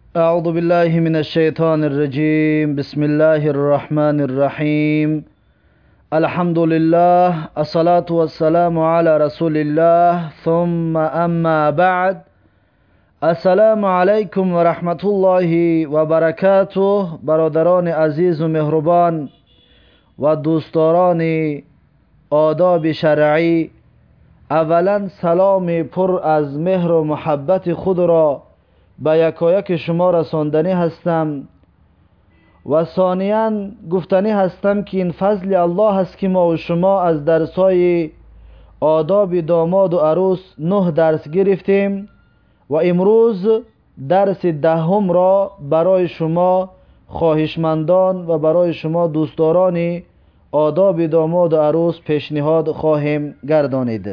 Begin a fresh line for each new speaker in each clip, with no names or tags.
أعوذ بالله من الشيطان الرجيم. بسم الله الرحمن الرحيم. الحمد لله، الصلاة والسلام على رسول الله، ثم أما بعد. السلام عليكم ورحمة الله وبركاته. برادران عزیز و مهربان و دوستداران آداب شرعی، اولا سلام پر از مهر و محبت خود را به یکایک شما رساندنی هستم و ثانیاً گفتنی هستم که این فضل الله است که ما و شما از درسای آداب داماد و عروس 9 درس گرفتیم و امروز درس 10 را برای شما خواهشمندان و برای شما دوستداران آداب داماد و عروس پیشنهاد خواهیم گردانید.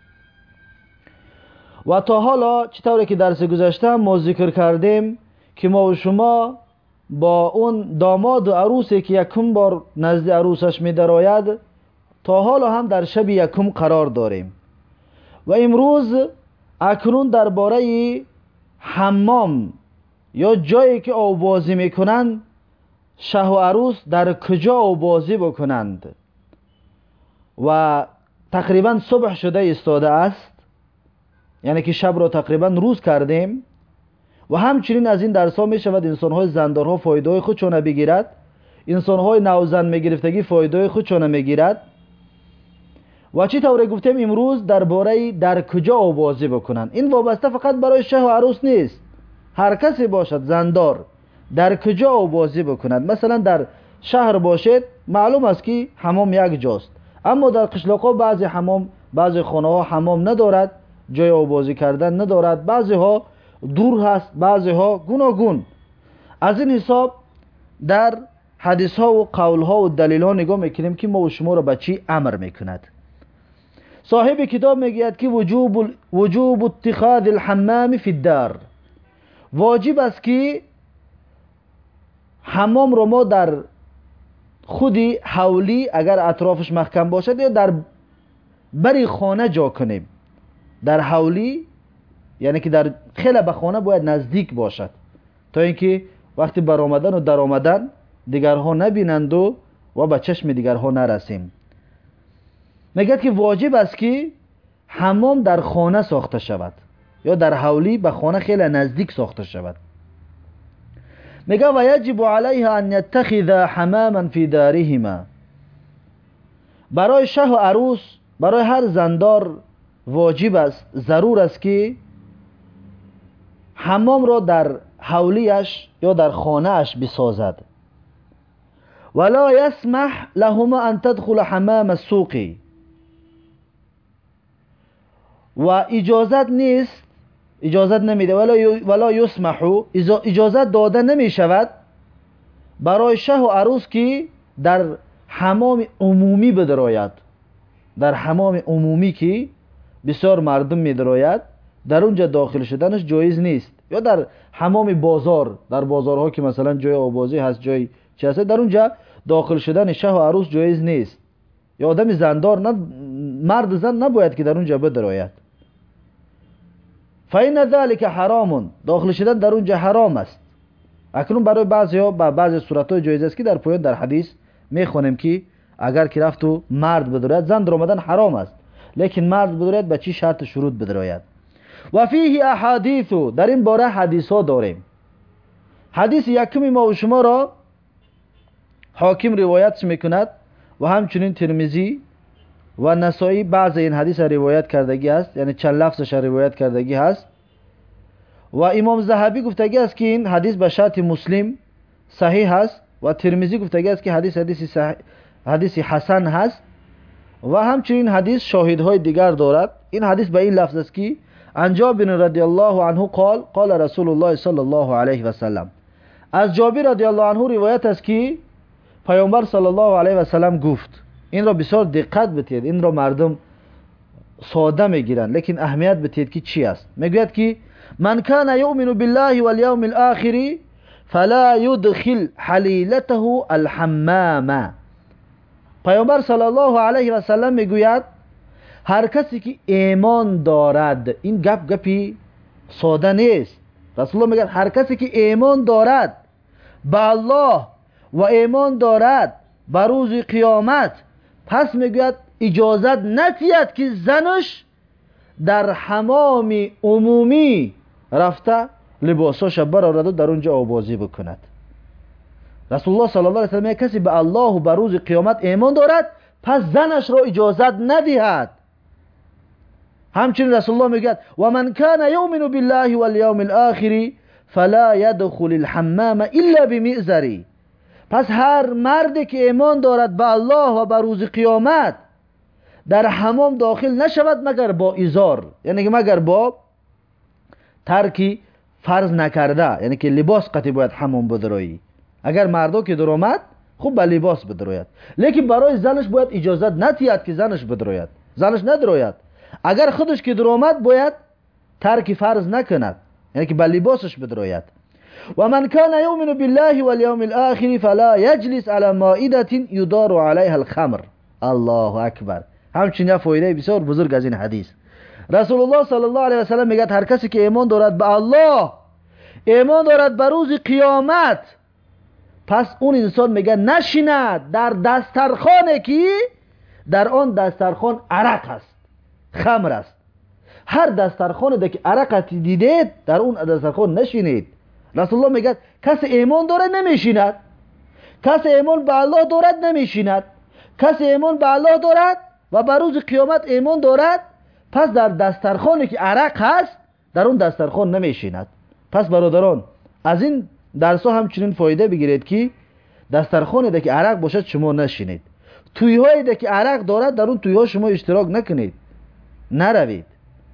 و تا حالا چطوری که درس گذشته ما ذکر کردیم که ما و شما با اون داماد و عروسی که یکم بار نزد عروسش می درآید تا حالا هم در شب یکم قرار داریم و امروز اکنون درباره حمام یا جایی که آبازی میکنند شه و عروس در کجا آبازی بکنند و تقریبا صبح شده ایستاده است، یعنی که شب را تقریبا روز کردیم و همچنین از این درس ها می شود انسان‌های زندارها فایده خود چونه بگیرد، انسان‌های نوزن میگرفتگی فایده خود چونه میگیرد و چی طوره گفتیم امروز درباره در کجا آبازی بکنن. این وابسته فقط برای شه و عروس نیست، هر کسی باشد زندار در کجا آبازی بکند. مثلا در شهر باشد معلوم است که حمام یک جاست، اما در قشلاق‌ها بعضی خانه ها حمام ندارد، جای آبازی کردن ندارد، بعضی ها دور هست، بعضی ها گوناگون. از این حساب در حدیث ها و قول ها و دلیل ها نگاه میکنیم که ما و شما را به چی امر میکند. صاحب کتاب میگوید که وجوب اتخاذ الحمام فی الدار، واجب است که حمام را ما در خودی حولی اگر اطرافش محکم باشد یا در بری خانه جا کنیم. در حولی یعنی که در خیلی به خانه باید نزدیک باشد تا اینکه وقتی برآمدن و در آمدن دیگرها نبینند و به چشم دیگرها نرسیم. میگه که واجب است که حمام در خانه ساخته شود یا در حولی به خانه خیلی نزدیک ساخته شود. میگه و یجب علیها ان یتخذ حماما فی دارهما، برای شه و عروس، برای هر زندار واجب است، ضرور است که حمام را در حولیش یا در خانه اش بسازد. ولا یسمح لهما ان تدخل حمام السوق، و اجازت نیست، اجازت نمیده، ولا یسمح، اجازت داده نمی شود برای شه و عروس که در حمام عمومی بدراید. در حمام عمومی که بسیار مردم میدراید در اونجا داخل شدنش جایز نیست، یا در حمام بازار، در بازارها که مثلا جای آبازی هست، جای چی هست، در اونجا داخل شدن شه و عروس جایز نیست. یا آدم زندار مرد زن نباید که در اونجا بدراید. فإن ذلك حرام، داخل شدن در اونجا حرام است. اکنون برای بعضی‌ها با بعضی صورت‌ها جایز است که در پایان در حدیث میخونیم که اگر که رفت و مرد بدراید، زن در آمدن حرام است، لیکن مرد بدراید به چی شرط شروط بدراید. و فیه احادیث، در این باره حدیث ها داریم. حدیث یکمی ما و شما را حاکم روایت میکند و همچنین ترمذی و نسائی بعض این حدیث روایت کردگی است، یعنی چند لفظش روایت کردگی هست. و امام ذهبی گفتگی است که این حدیث به شرط مسلم صحیح است و ترمذی گفتگی است که حدیث حسن هست و همچنین حدیث شاهدهای دیگر دارد. این حدیث به این لفظ است که عن جابر رضی الله عنه قال قال رسول الله صلی الله علیه و سلم، از جابر رضی الله عنه روایت است که پیامبر صلی الله علیه و سلم گفت. این را بسیار دقت بتید، این را مردم ساده میگیرند لیکن اهمیت بتید که چی است. میگوید که من کان یؤمن بالله والیوم الاخر فلا يدخل حلیلته الحمام. پیامبر صلی الله علیه و سلم میگوید هر کسی که ایمان دارد، این گپی ساده نیست، رسول الله میگه هر کسی که ایمان دارد به الله و ایمان دارد به روز قیامت، پس میگوید اجازت نتید که زنش در حمام عمومی رفته لباساش برآورد و در اونجا آبازی بکند. رسول الله صلی الله علیه و سلم میگه کسی به الله و به روز قیامت ایمان دارد پس زنش را اجازت ندهد. همچنین رسول الله میگه و من کان یؤمن بالله والیوم الاخر فلا يدخل الحمام الا بمئزری. پس هر مردی که ایمان دارد به الله و به روز قیامت در حمام داخل نشود مگر با ازار، یعنی که مگر با ترکی فرض نکرده، یعنی که لباس قطعی باید حمام بدرویی. اگر مردو که در آمد خوب به لباس بدروید، لیکن برای زنش باید اجازت نتید که زنش بدروید، زنش ندروید. اگر خودش که در آمد باید ترک فرض نکند، یعنی که به لباسش بدروید. و من کان یؤمن بالله والیوم الاخر فلا یجلس علی مائده یدار علیها الخمر. الله اکبر. همچنین فایده بسیار بزرگ از این حدیث. رسول الله صلی الله علیه و سلم میگه هر کسی که ایمان دارد به الله، ایمان دارد به روز قیامت، پس اون انسان میگه نشیند در دسترخوانی که در آن دسترخوان عرق است، خمر است. هر دسترخوانی که عرق دیدید در اون دسترخوان نشینید. رسول الله میگه کسی ایمان داره نمیشیند، کسی ایمان به الله دارد نمیشیند، کسی ایمان به الله دارد و به روز قیامت ایمان دارد پس در دسترخوانی که عرق هست در اون دسترخوان نمیشیند. پس برادران از این درس ها همچنین فایده بگیرید که دسترخوانی که عرق باشد شما نشینید، تویهایی که عرق دارد در اون تویها شما اشتراک نکنید، نروید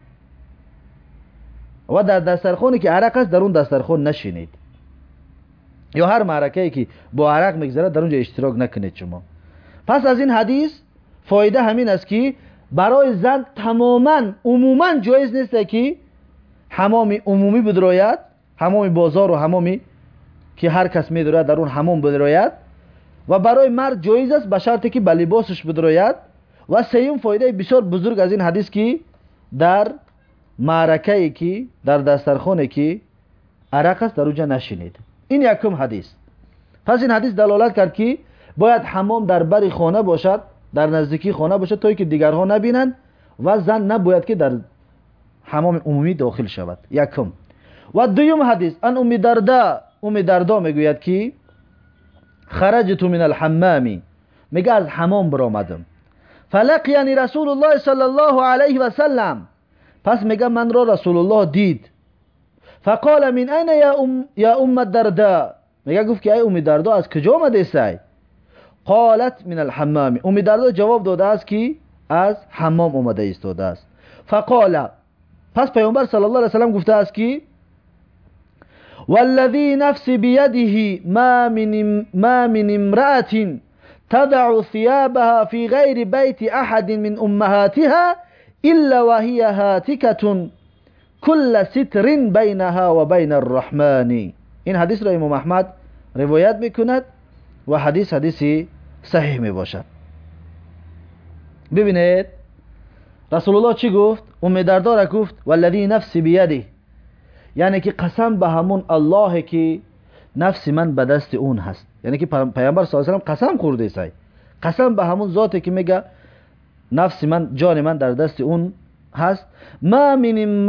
و در دسترخوانی که عرق است در اون دسترخوان نشینید، یا هر معرکه‌ای که با عرق میگذره در اونجا اشتراک نکنید شما. پس از این حدیث فایده همین است که برای زن تماما عموما جایز نیست که حمام عمومی بدروید، حمام بازار و حمامی که هر کس میدروید در اون حمام بدروید، و برای مرد جایز است به شرطی که به لباسش بدروید. و سوم فایده بسیار بزرگ از این حدیث که در معرکه‌ای که در دسترخوانی که عرق است در اونجا نشینید. این یکم حدیث. پس این حدیث دلالت کرد که باید حمام در بر خانه باشد، در نزدیکی خانه باشد تا که دیگرها نبینند و زن نباید که در حمام عمومی داخل شود. یکم. و دوم حدیث ان ام دردا میگوید که خرجت من الحمام، میگه از حمام برآمدم، فلقیانی رسول الله صلی الله علیه و سلم، پس میگه من را رسول الله دید، فقال من این یا ام الدرداء، میگه گفت که ای ام دردا از کجا آمده ای؟ قالت من الحمام، ام دردا جواب داده است که از حمام اومده ایستاده است. فقال، پس پیامبر صلی الله علیه و سلم گفته است که والذی نفسی بیده ما من امرأة تضع ثيابها في غير بيت أحد من أمهاتها إلا وهي هاتكة كل ستر بينها وبين الرحمن. این حدیث را امام احمد روایت میکند و حدیثی صحیح می باشد. ببینید رسول الله چی گفت؟ ام دردا گفت والذی نفسی بیده، یعنی که قسم به همون الله که نفس من به دست اون هست، یعنی که پیامبر صلی الله علیه و سلم قسم خورده است، قسم به همون ذاتی که میگه نفس من، جان من در دست اون هست. ما من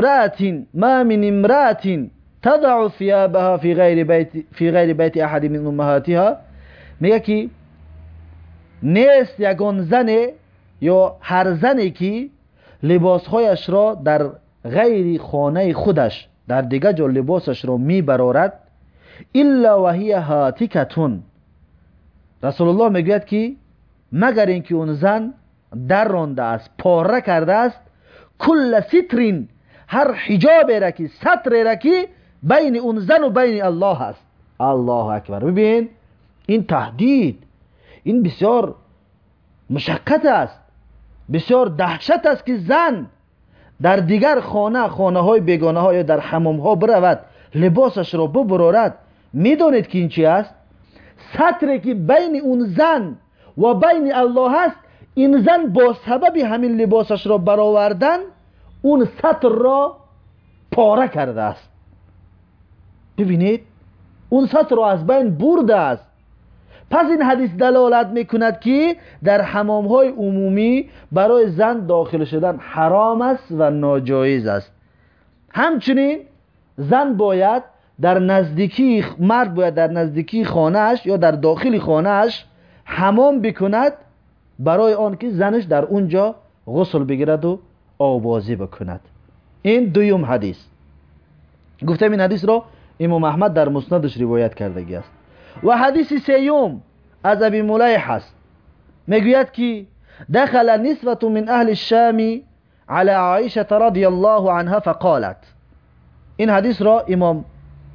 امرأة تضع ثيابها في غیر بیت احد من امهاتها، میگه که نیست یگان زن یا هر زنی که لباسهایش را در غیر خانه خودش در دیگه جا لباسش را میبرارد الا و هی هاتکتون، رسول الله میگوید که مگر اینکه اون زن در رانده است، پاره کرده است، کل سترین، هر حجابی را که ستری را که بین اون زن و بین الله هست. الله اکبر. ببین این تهدید، این بسیار مشقت است، بسیار دهشت است که زن در دیگر خانه های بیگانه ها یا در حمام ها برود لباسش را ببرارد. میدونید که این چی است؟ ستری که بین اون زن و بین الله هست. این زن با سبب همین لباسش را برآوردن اون ستر را پاره کرده است. ببینید اون سطر رو از بین برده است. پس این حدیث دلالت میکند که در حمامهای عمومی برای زن داخل شدن حرام است و ناجایز است. همچنین زن باید در نزدیکی، مرد باید در نزدیکی خانهش یا در داخل خانهش حمام بکند برای آن که زنش در اونجا غسل بگیرد و آبازی بکند. این دویم حدیث. گفتم این حدیث را امام احمد در مسندش روایت کردگی است. و حدیث سیوم از ابی ملیح است، میگوید که دخل نسوة من اهل الشام على عائشه رضی الله عنها فقالت. این حدیث را امام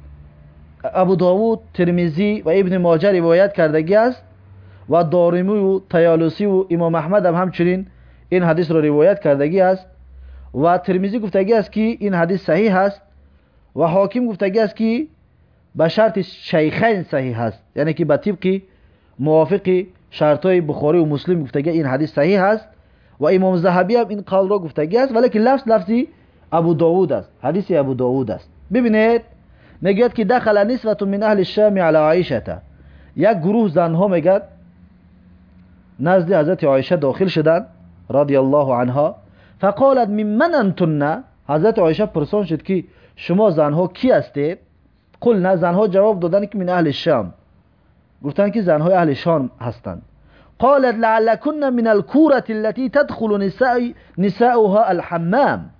ابو داود، ترمذی و ابن ماجه روایت کردگی است و دارمی و طیالسی و امام احمد هم همچنین این حدیث را روایت کردگی است و ترمذی گفتگی است که این حدیث صحیح است و حاکم گفتگی است که به شرط شیخین صحیح است، یعنی که به طبق موافق شرطهای بخاری و مسلم گفتگی این حدیث صحیح است و امام ذهبی هم این قول را گفتگی است، ولی که لفظی ابو داود است، حدیث ابو داود است. ببینید میگه که دخل نسوة من اهل الشام على عائشه، یک گروه زنها میگه نزد حضرت عایشه داخل شدند رضی الله عنها. فقالت ممن انتن، حضرت عایشه پرسان شد که شما زنها کی هستید؟ قلنا، زنها جواب دادن که من اهل الشام، گفتن که زنهای اهل شام هستند. قالت لعلكن من الكورة التي تدخل نساؤها الحمام.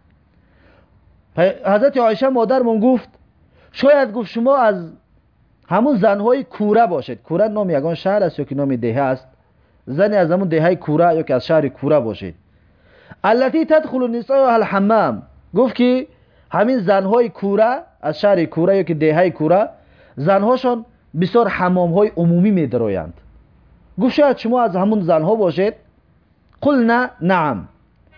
حضرت عایشه مادرمون گفت شاید گفت شما از همون زنهای کوره باشید. کوره نام یگان شهر است یا که نام دهه است. زنی از همون دهه کوره یا که از شهر کوره باشید. التي تدخل نساؤها الحمام، گفت که همین زنهای کوره از شهر کوره یا که دهه کوره زنهاشون بسیار حمامهای عمومی می‌درآیند. گفت شاید شما از همون زنها باشید. قلنا نعم.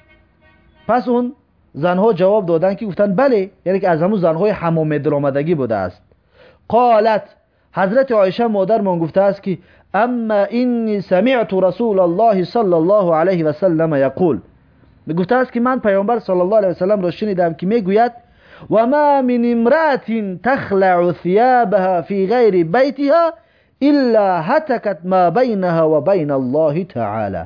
پس اون زنها جواب دادن که گفتن بله، یعنی که از همون زنهای حمام درآمدگی بوده است. قالت، حضرت عایشه مادر من گفته است که اما اینی سمعت رسول الله صلی الله علیه و سلم یقول، گفته است که من پیامبر صلی الله علیه و سلم را شنیدم که میگوید و ما من امرأة تخلع ثيابها في غیر بیتها الا هتكت ما بینها و بین الله تعالی.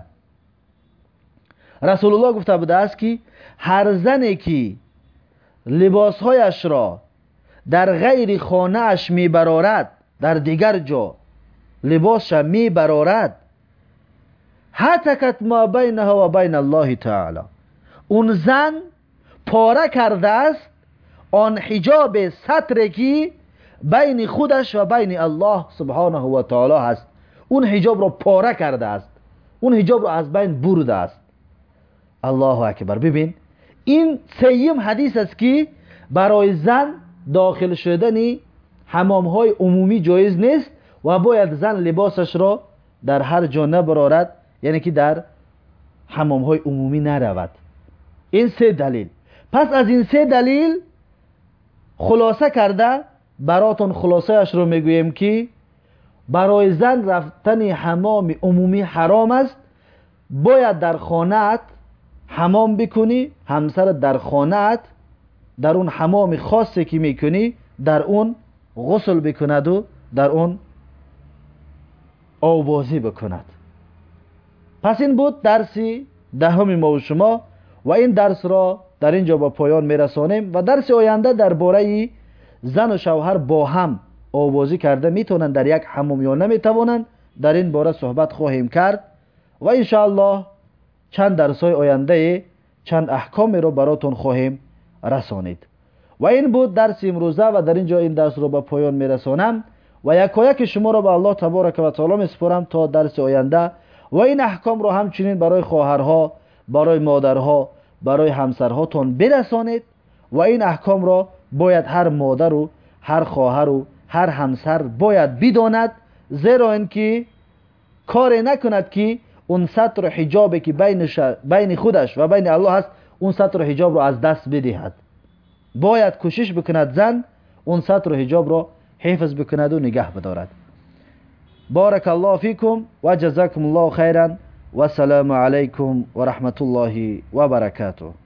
رسول الله گفته بوده است که هر زنی که لباسهایش را در غیر خانه اش میبرارد، در دیگر جا لباسش میبرارد، هتکت ما بینها و بین الله تعالی، اون زن پاره کرده است آن حجاب ستری که بین خودش و بین الله سبحانه و تعالی هست. اون حجاب را پاره کرده است، اون حجاب را از بین برده است. الله اکبر. ببین این سیم حدیث است که برای زن داخل شدن حمام های عمومی جایز نیست و باید زن لباسش را در هر جا نبرارد، یعنی که در حمام های عمومی نرود. این سه دلیل. پس از این سه دلیل خلاصه کرده براتون خلاصه اش رو میگویم که برای زن رفتن حمام عمومی حرام است. باید در خانه‌ات حمام بکنی، همسر در خانه‌ات در اون حمام خاصی که میکنی در اون غسل بکند و در اون آبازی بکند. پس این بود درس دهم ما و شما و این درس را در اینجا با پایان میرسانیم و درس آینده درباره زن و شوهر با هم آبازی کرده میتونن در یک حمام یا نمیتوانند در این باره صحبت خواهیم کرد و انشاءالله چند درس های آینده چند احکام رو براتون خواهیم رسانید. و این بود درس امروزه و در اینجا این درس رو به پایان میرسانم و یکایک شما رو به الله تبارک و تعالی میسپارم تا درس آینده و این احکام رو همچنین برای خواهرها، برای مادرها، برای همسرهاتون برسانید و این احکام را باید هر مادر و هر خواهر و هر همسر باید بداند، زیرا اینکه کار نکند که اون ستر حجابی که بین خودش و بین الله هست اون ستر حجاب را از دست بدهد. باید کوشش بکند زن اون ستر حجاب را حفظ بکند و نگه بدارد. بارک الله فیکم و جزاکم الله خیرا و السلام علیکم و رحمت الله و برکاته.